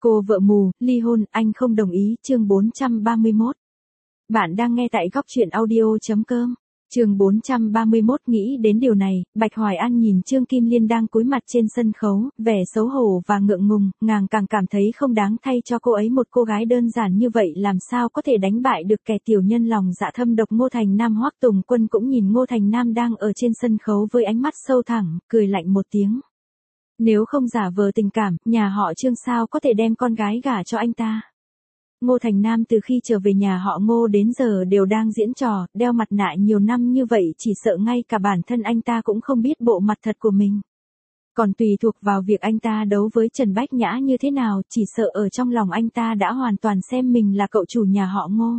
Cô vợ mù, ly hôn, anh không đồng ý, chương 431. Bạn đang nghe tại góc truyện audio.com. Chương 431 nghĩ đến điều này, Bạch Hoài An nhìn Trương Kim Liên đang cúi mặt trên sân khấu, vẻ xấu hổ và ngượng ngùng, nàng càng cảm thấy không đáng thay cho cô ấy, một cô gái đơn giản như vậy làm sao có thể đánh bại được kẻ tiểu nhân lòng dạ thâm độc Ngô Thành Nam. Hoắc Tùng Quân cũng nhìn Ngô Thành Nam đang ở trên sân khấu với ánh mắt sâu thẳm, cười lạnh một tiếng. Nếu không giả vờ tình cảm, nhà họ Trương sao có thể đem con gái gả cho anh ta. Ngô Thành Nam từ khi trở về nhà họ Ngô đến giờ đều đang diễn trò, đeo mặt nạ nhiều năm như vậy chỉ sợ ngay cả bản thân anh ta cũng không biết bộ mặt thật của mình. Còn tùy thuộc vào việc anh ta đấu với Trần Bách Nhã như thế nào, chỉ sợ ở trong lòng anh ta đã hoàn toàn xem mình là cậu chủ nhà họ Ngô.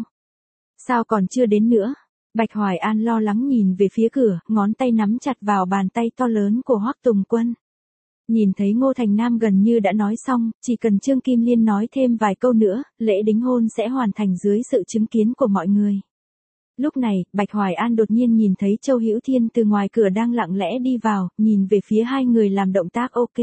Sao còn chưa đến nữa? Bạch Hoài An lo lắng nhìn về phía cửa, ngón tay nắm chặt vào bàn tay to lớn của Hoắc Tùng Quân. Nhìn thấy Ngô Thành Nam gần như đã nói xong, chỉ cần Trương Kim Liên nói thêm vài câu nữa, lễ đính hôn sẽ hoàn thành dưới sự chứng kiến của mọi người. Lúc này, Bạch Hoài An đột nhiên nhìn thấy Châu Hữu Thiên từ ngoài cửa đang lặng lẽ đi vào, nhìn về phía hai người làm động tác ok.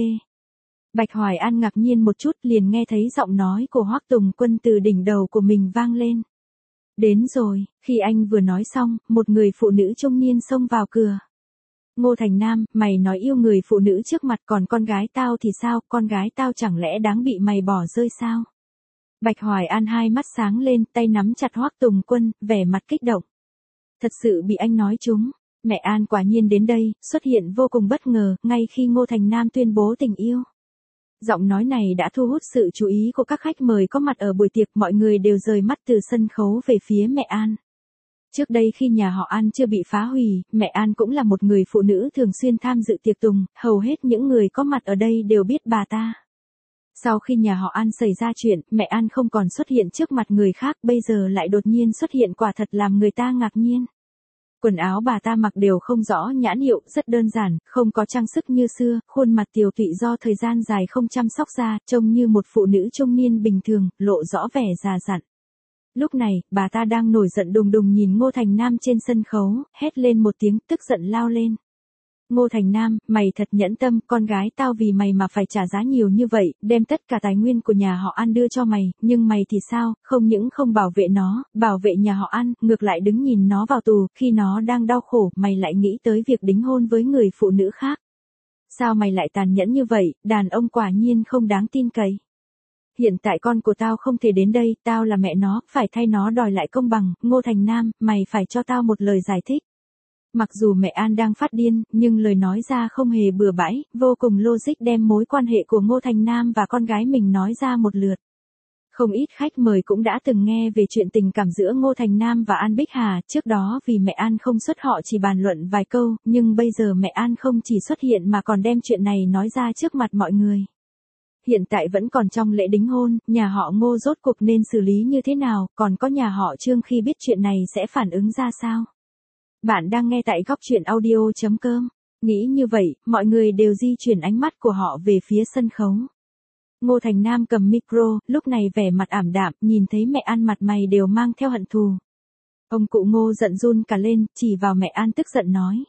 Bạch Hoài An ngạc nhiên một chút, liền nghe thấy giọng nói của Hoắc Tùng Quân từ đỉnh đầu của mình vang lên. Đến rồi. Khi anh vừa nói xong, một người phụ nữ trung niên xông vào cửa. Ngô Thành Nam, mày nói yêu người phụ nữ trước mặt, còn con gái tao thì sao, con gái tao chẳng lẽ đáng bị mày bỏ rơi sao? Bạch Hoài An hai mắt sáng lên, tay nắm chặt Hoắc Tùng Quân, vẻ mặt kích động. Thật sự bị anh nói trúng. Mẹ An quả nhiên đến đây, xuất hiện vô cùng bất ngờ, ngay khi Ngô Thành Nam tuyên bố tình yêu. Giọng nói này đã thu hút sự chú ý của các khách mời có mặt ở buổi tiệc, mọi người đều rời mắt từ sân khấu về phía mẹ An. Trước đây khi nhà họ An chưa bị phá hủy, mẹ An cũng là một người phụ nữ thường xuyên tham dự tiệc tùng, hầu hết những người có mặt ở đây đều biết bà ta. Sau khi nhà họ An xảy ra chuyện, mẹ An không còn xuất hiện trước mặt người khác, bây giờ lại đột nhiên xuất hiện, quả thật làm người ta ngạc nhiên. Quần áo bà ta mặc đều không rõ nhãn hiệu, rất đơn giản, không có trang sức như xưa, khuôn mặt tiều tụy do thời gian dài không chăm sóc da, trông như một phụ nữ trung niên bình thường, lộ rõ vẻ già dặn. Lúc này, bà ta đang nổi giận đùng đùng nhìn Ngô Thành Nam trên sân khấu, hét lên một tiếng, tức giận lao lên. Ngô Thành Nam, mày thật nhẫn tâm, con gái tao vì mày mà phải trả giá nhiều như vậy, đem tất cả tài nguyên của nhà họ An đưa cho mày, nhưng mày thì sao, không những không bảo vệ nó, bảo vệ nhà họ An, ngược lại đứng nhìn nó vào tù, khi nó đang đau khổ, mày lại nghĩ tới việc đính hôn với người phụ nữ khác. Sao mày lại tàn nhẫn như vậy, đàn ông quả nhiên không đáng tin cậy. Hiện tại con của tao không thể đến đây, tao là mẹ nó, phải thay nó đòi lại công bằng. Ngô Thành Nam, mày phải cho tao một lời giải thích. Mặc dù mẹ An đang phát điên, nhưng lời nói ra không hề bừa bãi, vô cùng logic, đem mối quan hệ của Ngô Thành Nam và con gái mình nói ra một lượt. Không ít khách mời cũng đã từng nghe về chuyện tình cảm giữa Ngô Thành Nam và An Bích Hà, trước đó vì mẹ An không xuất họ chỉ bàn luận vài câu, nhưng bây giờ mẹ An không chỉ xuất hiện mà còn đem chuyện này nói ra trước mặt mọi người. Hiện tại vẫn còn trong lễ đính hôn, nhà họ Ngô rốt cuộc nên xử lý như thế nào, còn có nhà họ Trương khi biết chuyện này sẽ phản ứng ra sao? Bạn đang nghe tại góc truyện audio.com. Nghĩ như vậy, mọi người đều di chuyển ánh mắt của họ về phía sân khấu. Ngô Thành Nam cầm micro, lúc này vẻ mặt ảm đạm, nhìn thấy mẹ An mặt mày đều mang theo hận thù. Ông cụ Ngô giận run cả lên, chỉ vào mẹ An tức giận nói.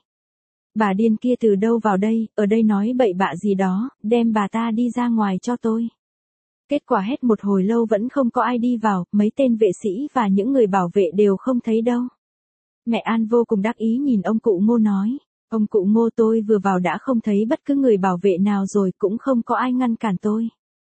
Bà điên kia từ đâu vào đây, ở đây nói bậy bạ gì đó, đem bà ta đi ra ngoài cho tôi. Kết quả hết một hồi lâu vẫn không có ai đi vào, mấy tên vệ sĩ và những người bảo vệ đều không thấy đâu. Mẹ An vô cùng đắc ý nhìn ông cụ Ngô nói. Ông cụ Ngô, tôi vừa vào đã không thấy bất cứ người bảo vệ nào rồi, cũng không có ai ngăn cản tôi.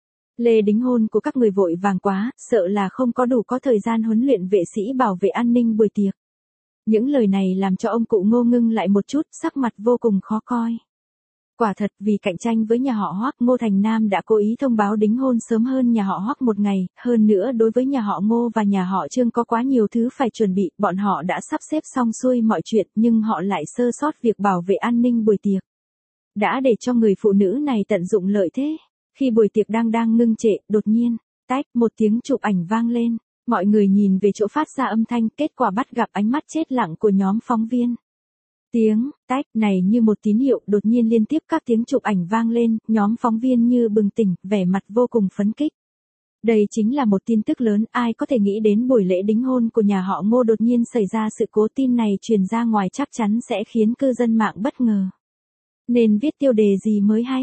Lễ đính hôn của các người vội vàng quá, sợ là không có đủ có thời gian huấn luyện vệ sĩ bảo vệ an ninh buổi tiệc. Những lời này làm cho ông cụ Ngô ngưng lại một chút, sắc mặt vô cùng khó coi. Quả thật, vì cạnh tranh với nhà họ Hoắc, Ngô Thành Nam đã cố ý thông báo đính hôn sớm hơn nhà họ Hoắc một ngày, hơn nữa đối với nhà họ Ngô và nhà họ Trương có quá nhiều thứ phải chuẩn bị, bọn họ đã sắp xếp xong xuôi mọi chuyện, nhưng họ lại sơ sót việc bảo vệ an ninh buổi tiệc. Đã để cho người phụ nữ này tận dụng lợi thế. Khi buổi tiệc đang ngưng trệ, đột nhiên, tách, một tiếng chụp ảnh vang lên. Mọi người nhìn về chỗ phát ra âm thanh, kết quả bắt gặp ánh mắt chết lặng của nhóm phóng viên. Tiếng tách này như một tín hiệu, đột nhiên liên tiếp các tiếng chụp ảnh vang lên, nhóm phóng viên như bừng tỉnh, vẻ mặt vô cùng phấn khích. Đây chính là một tin tức lớn, ai có thể nghĩ đến buổi lễ đính hôn của nhà họ Ngô đột nhiên xảy ra sự cố, tin này truyền ra ngoài chắc chắn sẽ khiến cư dân mạng bất ngờ. Nên viết tiêu đề gì mới hay?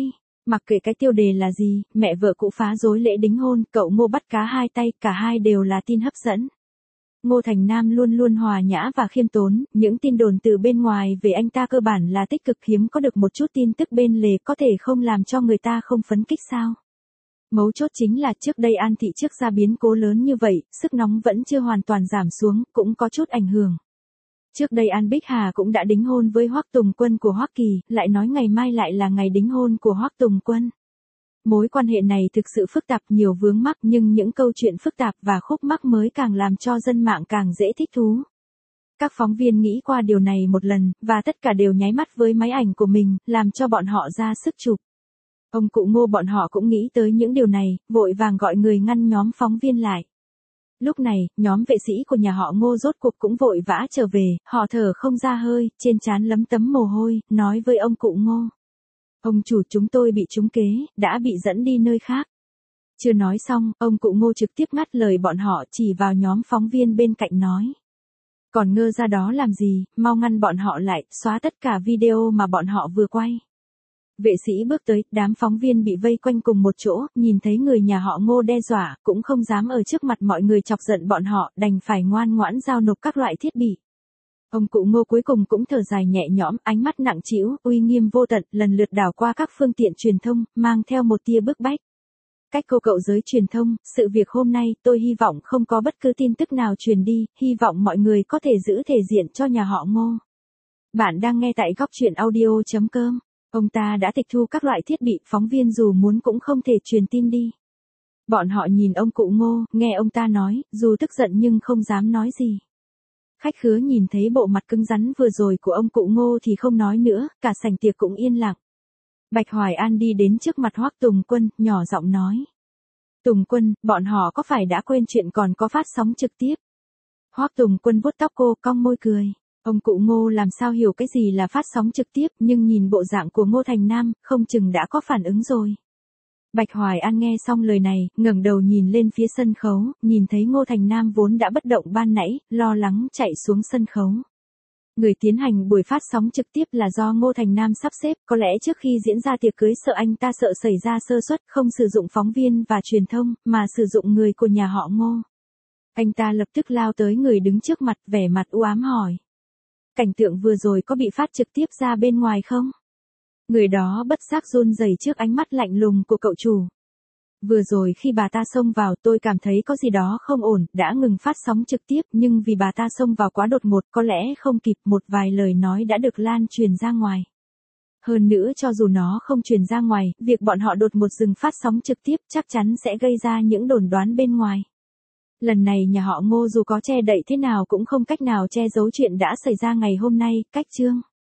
Mặc kệ cái tiêu đề là gì, mẹ vợ cũ phá rối lễ đính hôn, cậu Ngô bắt cá hai tay, cả hai đều là tin hấp dẫn. Ngô Thành Nam luôn luôn hòa nhã và khiêm tốn, những tin đồn từ bên ngoài về anh ta cơ bản là tích cực, hiếm có được một chút tin tức bên lề có thể không làm cho người ta không phấn kích sao. Mấu chốt chính là trước đây An Thị trước ra biến cố lớn như vậy, sức nóng vẫn chưa hoàn toàn giảm xuống, cũng có chút ảnh hưởng. Trước đây An Bích Hà cũng đã đính hôn với Hoắc Tùng Quân của Hoắc Kỳ, lại nói ngày mai lại là ngày đính hôn của Hoắc Tùng Quân. Mối quan hệ này thực sự phức tạp, nhiều vướng mắc, nhưng những câu chuyện phức tạp và khúc mắc mới càng làm cho dân mạng càng dễ thích thú. Các phóng viên nghĩ qua điều này một lần, và tất cả đều nháy mắt với máy ảnh của mình, làm cho bọn họ ra sức chụp. Ông cụ Ngô bọn họ cũng nghĩ tới những điều này, vội vàng gọi người ngăn nhóm phóng viên lại. Lúc này, nhóm vệ sĩ của nhà họ Ngô rốt cuộc cũng vội vã trở về, họ thở không ra hơi, trên trán lấm tấm mồ hôi, nói với ông cụ Ngô. Ông chủ, chúng tôi bị trúng kế, đã bị dẫn đi nơi khác. Chưa nói xong, ông cụ Ngô trực tiếp ngắt lời bọn họ, chỉ vào nhóm phóng viên bên cạnh nói. Còn ngơ ra đó làm gì, mau ngăn bọn họ lại, xóa tất cả video mà bọn họ vừa quay. Vệ sĩ bước tới, đám phóng viên bị vây quanh cùng một chỗ, nhìn thấy người nhà họ Ngô đe dọa, cũng không dám ở trước mặt mọi người chọc giận bọn họ, đành phải ngoan ngoãn giao nộp các loại thiết bị. Ông cụ Ngô cuối cùng cũng thở dài nhẹ nhõm, ánh mắt nặng trĩu, uy nghiêm vô tận, lần lượt đảo qua các phương tiện truyền thông, mang theo một tia bức bách. Cách cô cậu giới truyền thông, sự việc hôm nay, tôi hy vọng không có bất cứ tin tức nào truyền đi, hy vọng mọi người có thể giữ thể diện cho nhà họ Ngô. Bạn đang nghe tại góc truyện audio.com. Ông ta đã tịch thu các loại thiết bị, phóng viên dù muốn cũng không thể truyền tin đi. Bọn họ nhìn ông cụ Ngô, nghe ông ta nói, dù tức giận nhưng không dám nói gì. Khách khứa nhìn thấy bộ mặt cứng rắn vừa rồi của ông cụ Ngô thì không nói nữa, cả sảnh tiệc cũng yên lặng. Bạch Hoài An đi đến trước mặt Hoắc Tùng Quân, nhỏ giọng nói. Tùng Quân, bọn họ có phải đã quên chuyện còn có phát sóng trực tiếp? Hoắc Tùng Quân vuốt tóc cô, cong môi cười. Ông cụ Ngô làm sao hiểu cái gì là phát sóng trực tiếp, nhưng nhìn bộ dạng của Ngô Thành Nam, không chừng đã có phản ứng rồi. Bạch Hoài An nghe xong lời này, ngẩng đầu nhìn lên phía sân khấu, nhìn thấy Ngô Thành Nam vốn đã bất động ban nãy, lo lắng chạy xuống sân khấu. Người tiến hành buổi phát sóng trực tiếp là do Ngô Thành Nam sắp xếp, có lẽ trước khi diễn ra tiệc cưới sợ anh ta sợ xảy ra sơ suất, không sử dụng phóng viên và truyền thông, mà sử dụng người của nhà họ Ngô. Anh ta lập tức lao tới người đứng trước mặt, vẻ mặt u ám hỏi. Cảnh tượng vừa rồi có bị phát trực tiếp ra bên ngoài không? Người đó bất giác run rẩy trước ánh mắt lạnh lùng của cậu chủ. Vừa rồi khi bà ta xông vào tôi cảm thấy có gì đó không ổn, đã ngừng phát sóng trực tiếp nhưng vì bà ta xông vào quá đột ngột có lẽ không kịp, một vài lời nói đã được lan truyền ra ngoài. Hơn nữa cho dù nó không truyền ra ngoài, việc bọn họ đột ngột dừng phát sóng trực tiếp chắc chắn sẽ gây ra những đồn đoán bên ngoài. Lần này nhà họ Ngô dù có che đậy thế nào cũng không cách nào che giấu chuyện đã xảy ra ngày hôm nay, cách chương.